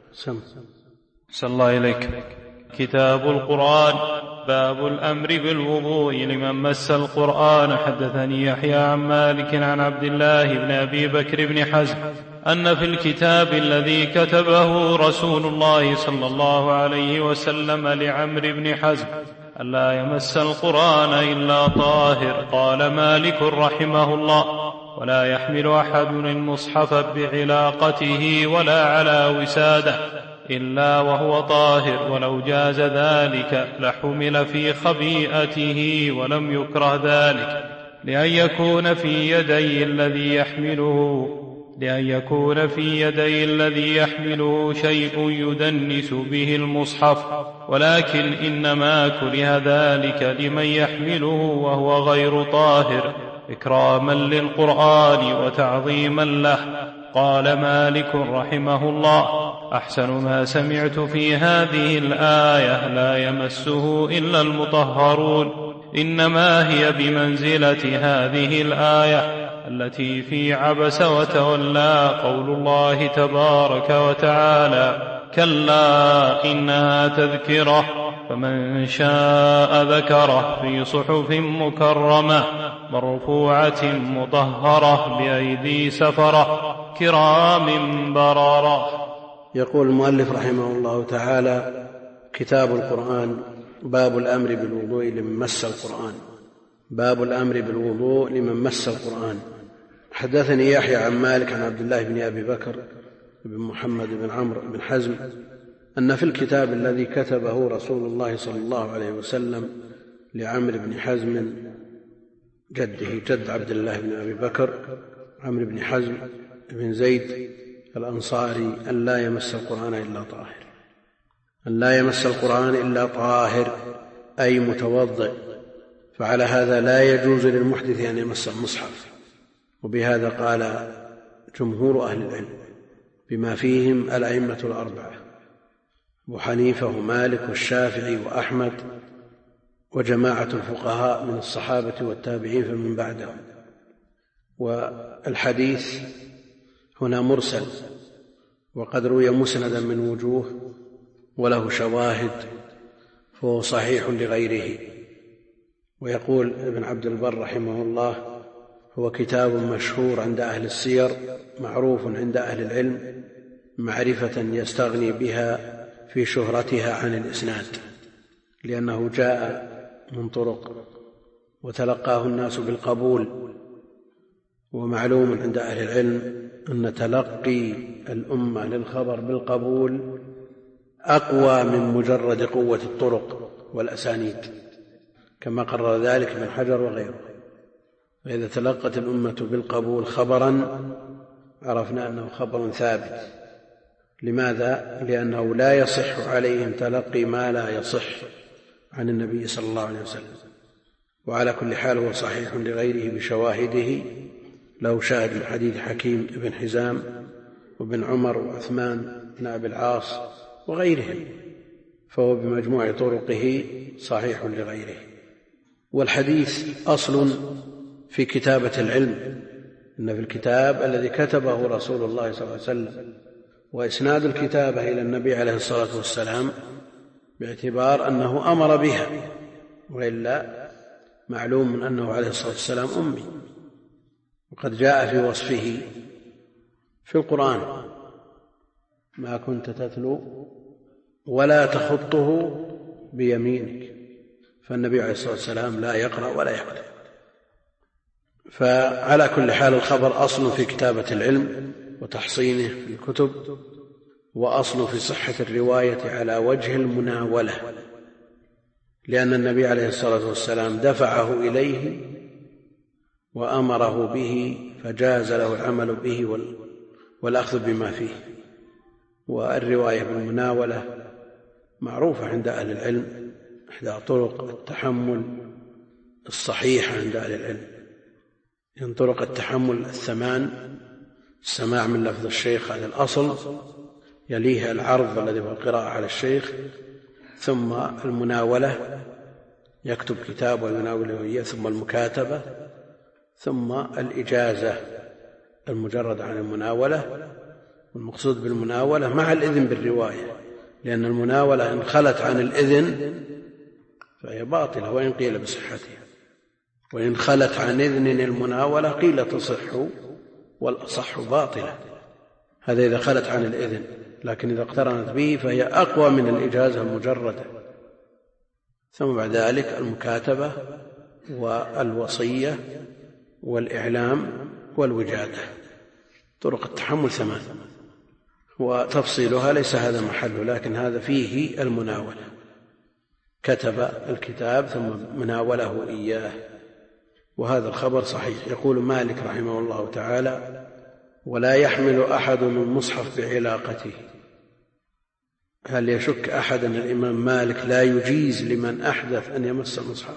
صلى الله إليك. كتاب القرآن. باب الأمر بالوضوء لمن مس القرآن. حدثني يحيى عن مالك عن عبد الله بن أبي بكر بن حزم أن في الكتاب الذي كتبه رسول الله صلى الله عليه وسلم لعمرو بن حزم ألا يمس القرآن إلا طاهر. قال مالك رحمه الله: ولا يحمل أحد المصحف بعلاقته ولا على وساده إلا وهو طاهر، ولو جاز ذلك لحمل في خبيئته ولم يكره ذلك، لأن يكون في يدي الذي يحمله شيء يدنس به المصحف، ولكن إنما كره ذلك لمن يحمله وهو غير طاهر إكراما للقرآن وتعظيما له. قال مالك رحمه الله: أحسن ما سمعت في هذه الآية لا يمسه إلا المطهرون، إنما هي بمنزلة هذه الآية التي في عبس وتولى قول الله تبارك وتعالى: كلا إنها تذكرة فمن شاء ذكره في صحف مكرمة مرفوعة مطهرة بأيدي سفرة كرام بررة. يقول المؤلف رحمه الله تعالى: كتاب القرآن. باب الأمر بالوضوء لمن مس القرآن. باب الأمر بالوضوء لمن مس القرآن. حدثني يحيى عن مالك عن عبد الله بن أبي بكر بن محمد بن عمرو بن حزم أن في الكتاب الذي كتبه رسول الله صلى الله عليه وسلم لعمرو بن حزم جده جد عبد الله بن أبي بكر عمرو بن حزم بن زيد الأنصاري أن لا يمس القرآن إلا طاهر. أن لا يمس القرآن إلا طاهر أي متوضئ، فعلى هذا لا يجوز للمحدث أن يمس المصحف. وبهذا قال جمهور أهل العلم بما فيهم الأئمة الأربعة: أبو حنيفة ومالك والشافعي وأحمد وجماعة الفقهاء من الصحابة والتابعين فمن بعدهم. والحديث هنا مرسل، وقد روي مسندا من وجوه وله شواهد، فهو صحيح لغيره. ويقول ابن عبد البر رحمه الله: هو كتاب مشهور عند أهل السير، معروف عند أهل العلم معرفة يستغني بها في شهرتها عن الإسناد، لأنه جاء من طرق وتلقاه الناس بالقبول. ومعلوم عند أهل العلم أن تلقي الأمة للخبر بالقبول أقوى من مجرد قوة الطرق والأسانيد، كما قرر ذلك ابن حجر وغيره. فإذا تلقت الأمة بالقبول خبرا عرفنا أنه خبر ثابت. لماذا؟ لأنه لا يصح عليهم تلقي ما لا يصح عن النبي صلى الله عليه وسلم. وعلى كل حال هو صحيح لغيره بشواهده، له شاهد من حديث حكيم بن حزام وابن عمر وعثمان بن أبي العاص وغيرهم، فهو بمجموع طرقه صحيح لغيره. والحديث أصل في كتابة العلم، إن في الكتاب الذي كتبه رسول الله صلى الله عليه وسلم، وإسناد الكتابة إلى النبي عليه الصلاة والسلام باعتبار أنه أمر بها، وإلا معلوم أنه عليه الصلاة والسلام أمي، وقد جاء في وصفه في القرآن: ما كنت تتلو ولا تخطه بيمينك. فالنبي عليه الصلاة والسلام لا يقرأ ولا يكتب. فعلى كل حال الخبر أصل في كتابة العلم وتحصينه في الكتب، وأصل في صحة الرواية على وجه المناولة، لأن النبي عليه الصلاة والسلام دفعه إليه وأمره به، فجاز له العمل به والأخذ بما فيه. والرواية بالمناولة معروفة عند أهل العلم، إحدى طرق التحمل الصحيحة عند أهل العلم. من طرق التحمل 8: السماع من لفظ الشيخ هذا الأصل، يليه العرض الذي هو القراءة على الشيخ، ثم المناولة يكتب كتاب ويناوله إياه، ثم المكاتبة، ثم الإجازة المجرد عن المناولة، والمقصود بالمناولة مع الإذن بالرواية، لأن المناولة إن خلت عن الإذن فهي باطلة وإن قيل بصحتها، وإن خلت عن إذن المناولة قيل تصح والأصح باطلة. هذا إذا خلت عن الإذن، لكن إذا اقترنت به فهي أقوى من الإجازة المجردة. ثم بعد ذلك المكاتبة والوصية والإعلام والوجادة. طرق التحمل 8 وتفصيلها ليس هذا محله، لكن هذا فيه المناولة، كتب الكتاب ثم مناوله إياه، وهذا الخبر صحيح. يقول مالك رحمه الله تعالى: ولا يحمل أحد من مصحف بعلاقته. هل يشك أحد أن الإمام مالك لا يجيز لمن أحدث أن يمس المصحف؟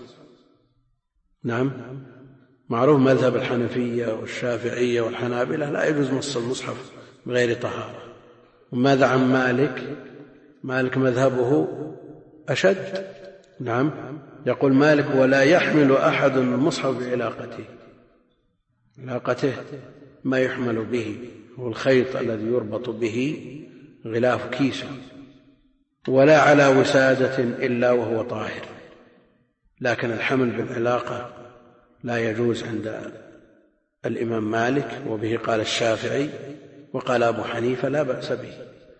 نعم، معروف مذهب الحنفية والشافعية والحنابلة لا يجوز مس المصحف بغير طهارة. وماذا عن مالك؟ مالك مذهبه أشد. نعم، يقول مالك: ولا يحمل أحد من المصحف بعلاقته. علاقته ما يحمل به هو الخيط الذي يربط به غلاف كيسه، ولا على وسادة إلا وهو طاهر. لكن الحمل بالعلاقة لا يجوز عند الإمام مالك، وبه قال الشافعي وقال أبو حنيفة لا بأس به.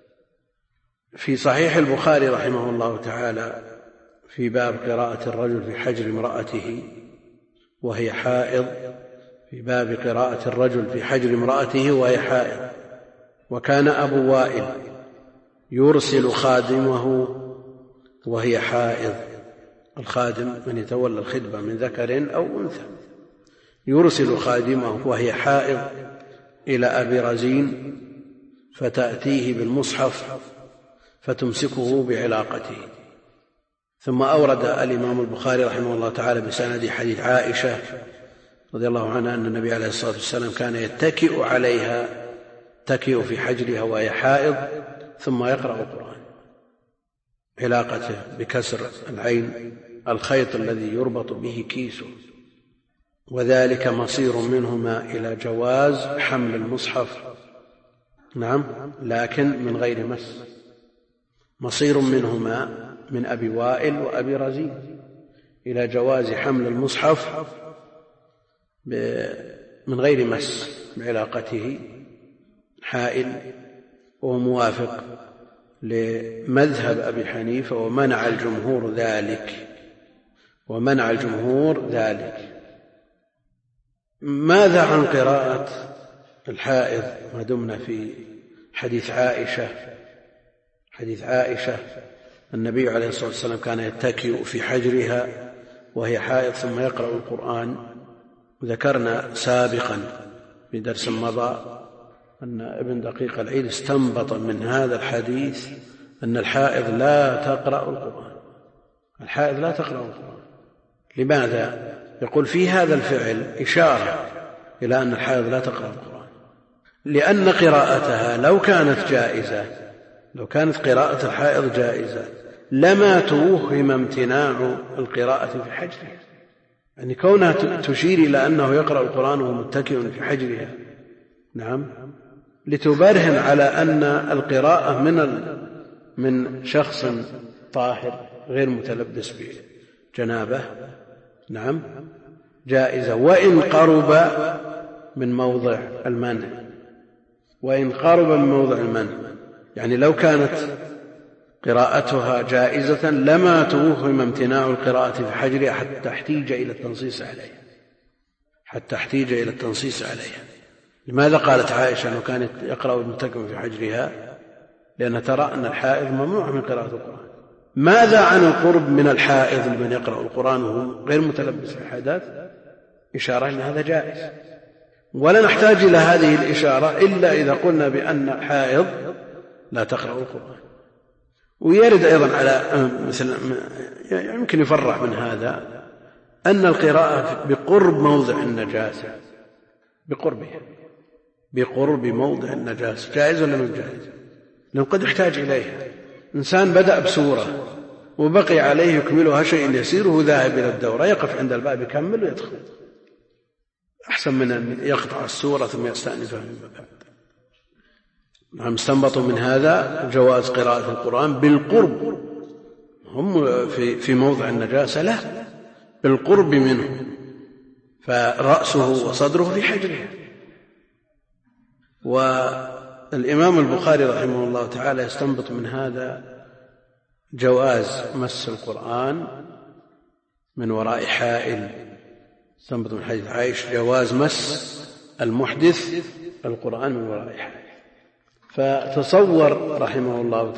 في صحيح البخاري رحمه الله تعالى في باب قراءة الرجل في حجر امرأته وهي حائض، في باب قراءة الرجل في حجر امرأته وهي حائض: وكان أبو وائل يرسل خادمه وهي حائض. الخادم من يتولى الخدمة من ذكر أو أنثى، يرسل خادمه وهي حائض إلى أبي رزين فتأتيه بالمصحف فتمسكه بعلاقته. ثم أورد الإمام البخاري رحمه الله تعالى بسند حديث عائشة رضي الله عنها أن النبي عليه الصلاة والسلام كان يتكئ عليها، تكئ في حجرها وهي حائض، ثم يقرأ القرآن. علاقته بكسر العين الخيط الذي يربط به كيسه، وذلك مصير منهما إلى جواز حمل المصحف. نعم، لكن من غير مس. مصير منهما من أبي وائل وأبي رزين إلى جواز حمل المصحف من غير مس بعلاقته حائل، وهو موافق لمذهب أبي حنيفة ومنع الجمهور ذلك. ماذا عن قراءة الحائض؟ ما دمنا في حديث عائشة النبي عليه الصلاة والسلام كان يتكئ في حجرها وهي حائض ثم يقرأ القرآن. ذكرنا سابقا في درس مضى أن ابن دقيق العيد استنبط من هذا الحديث أن الحائض لا تقرأ القرآن. لماذا؟ يقول في هذا الفعل إشارة إلى أن الحائض لا تقرأ القرآن، لأن قراءتها لو كانت قراءة الحائض جائزة لما توهم امتناع القراءة في حجرها. يعني كونها تشير إلى أنه يقرأ القرآن وهو متكئ في حجرها، نعم، لتبرهن على أن القراءة من شخص طاهر غير متلبس بجنابه، نعم، جائزة، وإن قرب من موضع المنع. يعني لو كانت قراءتها جائزة لما توهم امتناع القراءة في حجرها حتى احتيج إلى التنصيص عليها. لماذا قالت عائشة أنه كانت يقرأ المتكئ في حجرها؟ لأن ترى أن الحائض ممنوع من قراءة القرآن. ماذا عن القرب من الحائض من يقرأ القرآن وهو غير متلبس بالحدث؟ إشارة أن هذا جائز، ولا نحتاج إلى هذه الإشارة إلا إذا قلنا بأن الحائض لا تقرأ القرآن. ويرد أيضا على مثل يمكن يفرع من هذا أن القراءة بقرب موضع النجاسة، بقرب موضع النجاسة جائز ولا مش جائز؟ لأنه قد يحتاج إليها. إنسان بدأ بسورة وبقي عليه يكملها شيء يسير وهو ذاهب إلى الدورة، يقف عند الباب يكمل ويدخل، أحسن من أن يقطع السورة ثم يستأنفها من بعد. نعم. استنبطوا من هذا جواز قراءة القرآن بالقرب، هم في موضع النجاسة لا، بالقرب منه، فرأسه وصدره في حجره. والإمام البخاري رحمه الله تعالى يستنبط من هذا جواز مس القرآن من وراء حائل، استنبط من حديث عائشة جواز مس المحدث القرآن من وراء حائل. فتصور رحمه الله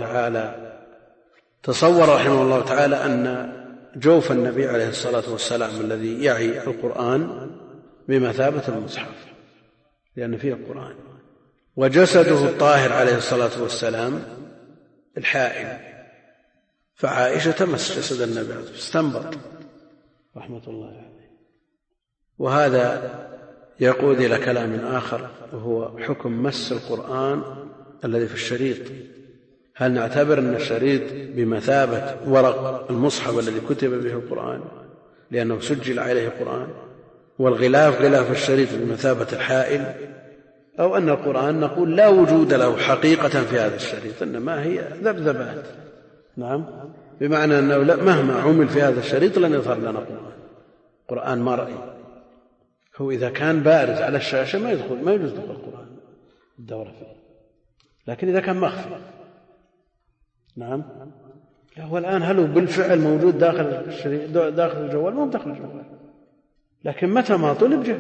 تعالى أن جوف النبي عليه الصلاة والسلام الذي يعي القرآن بمثابة المصحف لأن فيه القرآن، وجسده الطاهر عليه الصلاة والسلام الحائل، فعائشة تمس جسد النبي استنبط رحمة الله عليه. وهذا يقود إلى كلام آخر وهو حكم مس القرآن الذي في الشريط. هل نعتبر أن الشريط بمثابة ورق المصحف الذي كتب به القرآن لأنه سجل عليه القرآن، والغلاف غلاف الشريط بمثابة الحائل، أو أن القرآن نقول لا وجود له حقيقة في هذا الشريط إنما هي ذبذبات؟ نعم، بمعنى أنه مهما عمل في هذا الشريط لن يظهر لنا قرآن مرئي. هو إذا كان بارز على الشاشة ما يجوز دخول القرآن الدورة فيه، لكن إذا كان مخفي نعم. والآن هل هو بالفعل موجود داخل الجوال؟ مو داخل الجوال، لكن متى ما طلب جه.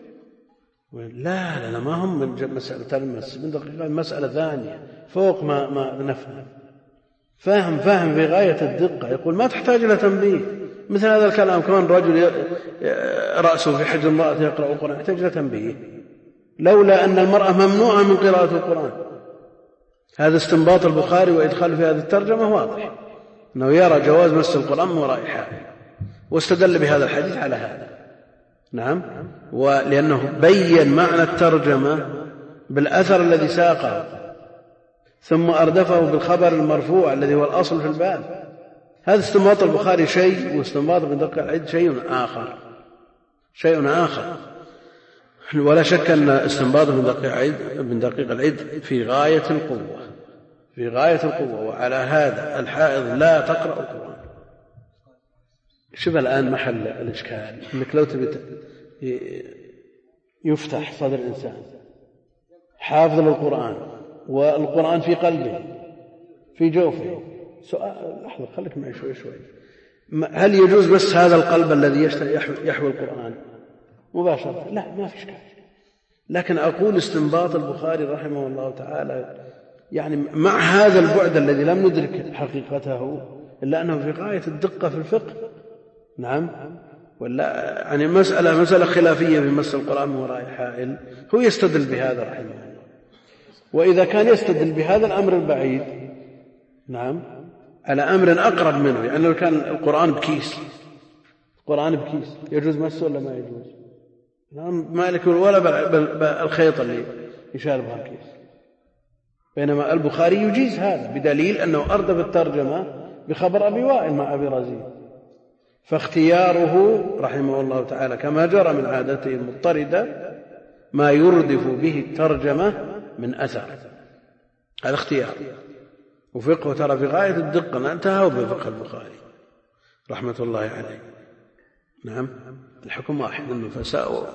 لا ما هم من مسألة المس، من دقيقة مسألة ثانية فوق ما نفهم، فاهم في غاية الدقة. يقول ما تحتاج إلى تنبيه. مثل هذا الكلام كمان رجل رأسه في حجر امرأة يقرأ القرآن يحتاج إلى تنبيه، لولا أن المرأة ممنوعة من قراءة القرآن. هذا استنباط البخاري وإدخال في هذه الترجمة واضح أنه يرى جواز مس القرآن من وراء حائل، واستدل بهذا الحديث على هذا. نعم، ولأنه بين معنى الترجمة بالأثر الذي ساقه ثم أردفه بالخبر المرفوع الذي هو الأصل في الباب. هذا استنباط البخاري شيء، واستنباط ابن دقيق العيد شيء آخر. ولا شك أن استنباط ابن دقيق العيد في غاية القوة، وعلى هذا الحائض لا تقرأ القرآن. شوف الآن محل الإشكال، إنك لو تبي يفتح صدر الإنسان حافظ للقرآن والقرآن في قلبه في جوفه، سؤال لحظة خليك معي شوي، هل يجوز بس هذا القلب الذي يحوي القرآن مباشرة؟ لا، ما في إشكال. لكن أقول استنباط البخاري رحمه الله تعالى يعني مع هذا البعد الذي لم ندرك حقيقته إلا أنه في غاية الدقة في الفقه. نعم، ولا يعني مسألة خلافية في مس القرآن من وراء حائل، هو يستدل بهذا رحمه الله. وإذا كان يستدل بهذا الأمر البعيد نعم على أمر أقرب منه، يعني لو كان القرآن بكيس يجوز مسه ولا ما يجوز؟ نعم، مالك ولا بالخيط اللي يشار بها الكيس، بينما البخاري يجيز هذا بدليل أنه أردف الترجمة بخبر أبي وائل مع أبي رزين، فاختياره رحمه الله تعالى كما جرى من عادته المضطردة ما يردف به الترجمة من أثر. هذا اختيار، وفقه ترى في غاية الدقة، انتهوا بفقه البخاري رحمة الله عليه. نعم، الحكم واحد، النفساء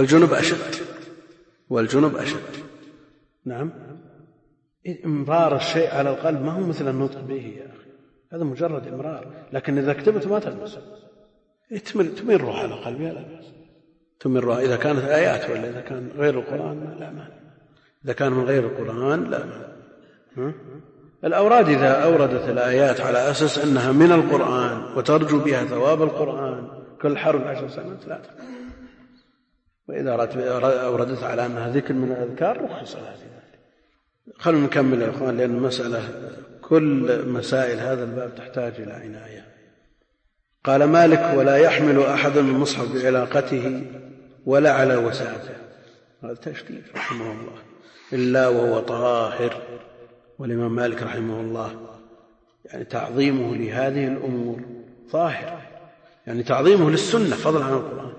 والجنب أشد. نعم، إمرار الشيء على القلب ما هو مثل النطق به يا أخي، هذا مجرد إمرار، لكن إذا كتبت ما تلمسه، تمره على قلبي لا بأس، تمره إذا كانت آيات، ولا إذا كان غير القرآن لا مانع، إذا كان من غير القرآن لا مانع. الأوراد إذا أوردت الآيات على أساس أنها من القرآن وترجو بها ثواب القرآن كل حرف 10 سنوات لا تقرأ، وإذا أوردت على أنها ذكر من الأذكار رخص لها في ذلك. خلونا نكمل يا أخوان، لأن المسألة كل مسائل هذا الباب تحتاج إلى عناية. قال مالك: ولا يحمل أحد المصحف بعلاقته ولا على وسادته. هذا تشديد رحمه الله، إلا وهو طاهر. والإمام مالك رحمه الله يعني تعظيمه لهذه الأمور ظاهر، يعني تعظيمه للسنة فضلا عن القرآن،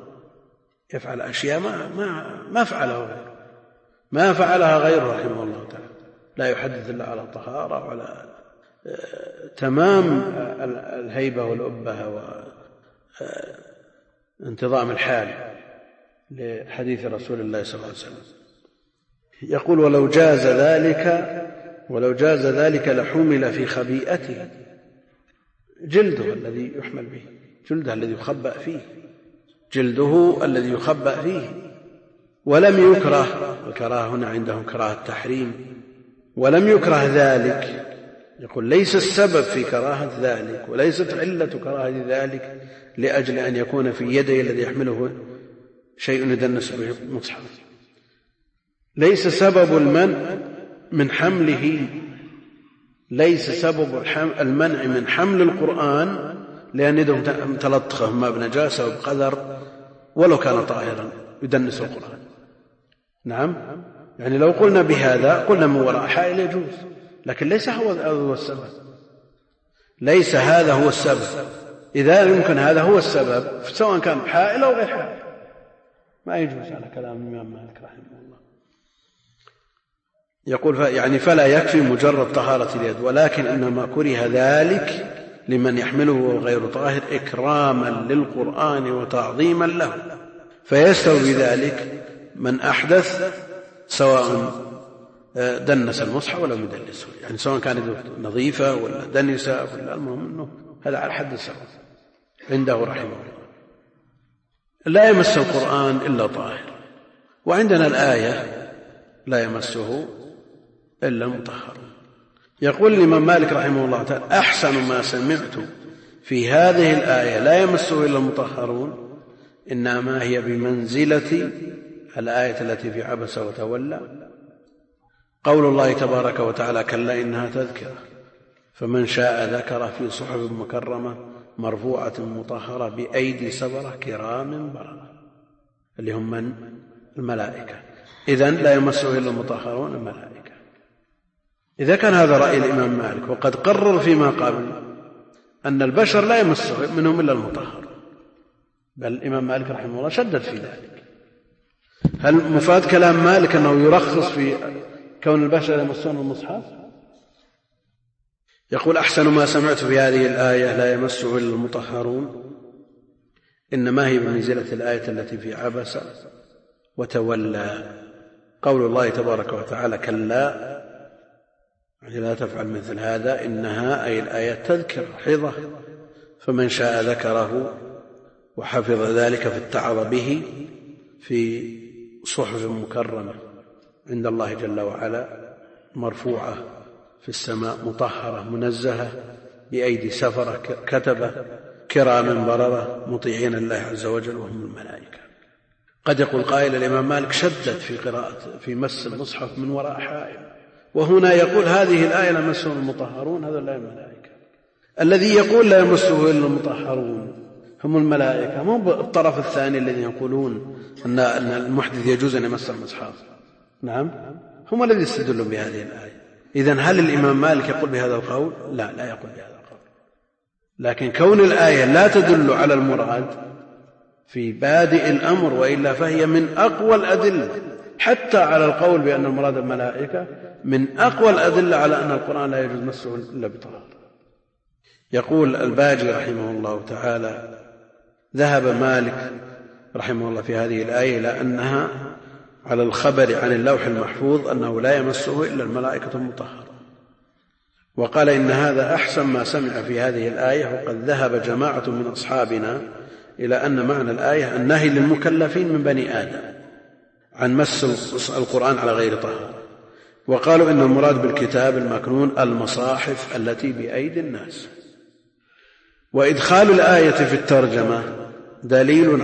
يفعل أشياء ما فعلها غيره رحمه الله تعالى، لا يحدث إلا على طهارة وعلى تمام الهيبة والأبة وانتظام الحال لحديث رسول الله صلى الله عليه وسلم. يقول ولو جاز ذلك لحمل في خبيئته، جلده الذي يحمل به، جلده الذي يخبأ فيه، جلده الذي يخبأ فيه، ولم يكره، الكراهة هنا عندهم كراهة التحريم، ولم يكره ذلك. يقول ليس السبب في كراهة ذلك وليست علة كراهة ذلك لأجل أن يكون في يدي الذي يحمله شيء يدنس به المصحف. ليس سبب المنع من حمله، ليس سبب المنع من حمل القرآن لأن يدهم متلطخة ما بنجاسة وبقدر ولو كان طاهرا يدنس القرآن. نعم، يعني لو قلنا بهذا قلنا من وراء حائل يجوز، لكن ليس هو السبب، ليس هذا هو السبب. إذا يمكن هذا هو السبب سواء كان حائل أو غير حائل ما يجوز على كلام الإمام مالك رحمه الله. يقول يعني فلا يكفي مجرد طهارة اليد، ولكن إنما كره ذلك لمن يحمله وغير طاهر إكراما للقرآن وتعظيما له، فيستوي بذلك من أحدث سواء دنس المصحف ولا مدلسه، يعني سواء كانت نظيفة ولا دنسة ولا، المهم أنه هذا على حد السواء عنده رحمه الله. لا يمس القرآن إلا طاهر، وعندنا الآية لا يمسه إلا المطهر. يقول الإمام مالك رحمه الله تعالى أحسن ما سمعت في هذه الآية لا يمسه إلا المطهرون إنما هي بمنزلة الآية التي في عبس وتولى، قول الله تبارك وتعالى كلا إنها تذكرة فمن شاء ذكر في صحف مكرمة مرفوعة مطهرة بأيدي سفرة كرام بررة، اللي هم من؟ الملائكة. إذن لا يمسه إلا المطهرون الملائكة. إذا كان هذا رأي الإمام مالك وقد قرر فيما قبل أن البشر لا يمسه منهم إلا المطهر، بل الإمام مالك رحمه الله شدد في ذلك. هل مفاد كلام مالك أنه يرخص في كون البشر يمسون المصحف؟ يقول أحسن ما سمعت في هذه الآية لا يمسه إلا المطهرون إنما هي بمنزلة الآية التي في عبس وتولى، قول الله تبارك وتعالى كلا يعني لا تفعل مثل هذا إنها أي الآية تذكر حظة فمن شاء ذكره وحفظ ذلك فاتعظ به في صحف مكرمة عند الله جل وعلا مرفوعة في السماء مطهرة منزهة بأيدي سفرة كتبة كرام بررة مطيعين الله عز وجل وهم الملائكة. قد يقول قائل الإمام مالك شدد في قراءة في مس المصحف من وراء حائل، وهنا يقول هذه الآية لا يمسه المطهرون، هذا لا الملائكة. الذي يقول لا يمسه إلا المطهرون هم الملائكة، مو الطرف الثاني الذي يقولون أن المحدث يجوز أن يمس المصحف. نعم، هم الذين يستدلون بهذه الآية. إذن هل الإمام مالك يقول بهذا القول؟ لا يقول بهذا القول، لكن كون الآية لا تدل على المراد في بادئ الأمر وإلا فهي من أقوى الأدلة حتى على القول بأن المراد الملائكة، من أقوى الأدلة على أن القرآن لا يجوز مسه إلا بطهارة. يقول الباجي رحمه الله تعالى ذهب مالك رحمه الله في هذه الآية إلى أنها على الخبر عن اللوح المحفوظ أنه لا يمسه إلا الملائكة المطهرة، وقال إن هذا أحسن ما سمع في هذه الآية. وقد ذهب جماعة من أصحابنا إلى أن معنى الآية النهي للمكلفين من بني آدم عن مس القرآن على غير طهارة، وقالوا إن المراد بالكتاب المكنون المصاحف التي بأيدي الناس. وإدخال الآية في الترجمة دليل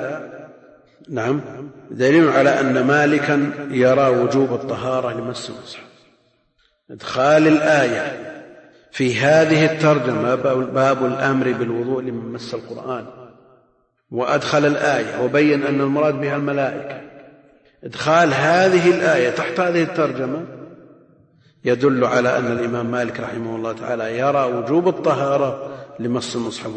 على أن مالكا يرى وجوب الطهارة لمس المصحف. إدخال الآية في هذه الترجمة باب الأمر بالوضوء لمن مس القرآن، وأدخل الآية وبين أن المراد بها الملائكة. إدخال هذه الآية تحت هذه الترجمة يدل على أن الإمام مالك رحمه الله تعالى يرى وجوب الطهارة لمس المصحف،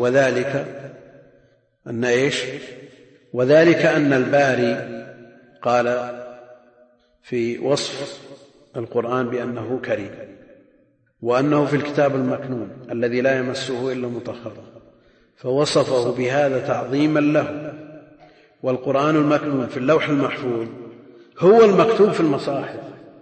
وذلك أن الباري قال في وصف القرآن بأنه كريم، وأنه في الكتاب المكنون الذي لا يمسه إلا المطهرون، فوصفه بهذا تعظيما له. والقرآن المكنون في اللوح المحفوظ هو المكتوب في المصاحف.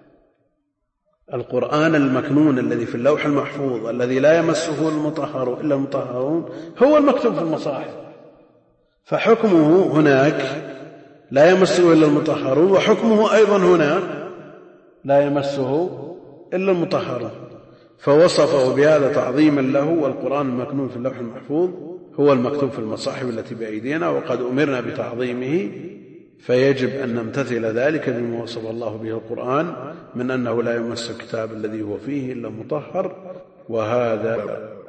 القرآن المكنون الذي في اللوح المحفوظ الذي لا يمسه إلا المطهرون هو المكتوب في المصاحف، فحكمه هناك لا يمسه إلا المطهرون، وحكمه أيضا هنا لا يمسه إلا المطهرون، فوصفه بهذا تعظيما له. والقرآن المكنون في اللوح المحفوظ هو المكتوب في المصاحف التي بأيدينا، وقد أمرنا بتعظيمه، فيجب أن نمتثل ذلك بما وصف الله به القرآن من أنه لا يمس الكتاب الذي هو فيه إلا مطهر. وهذا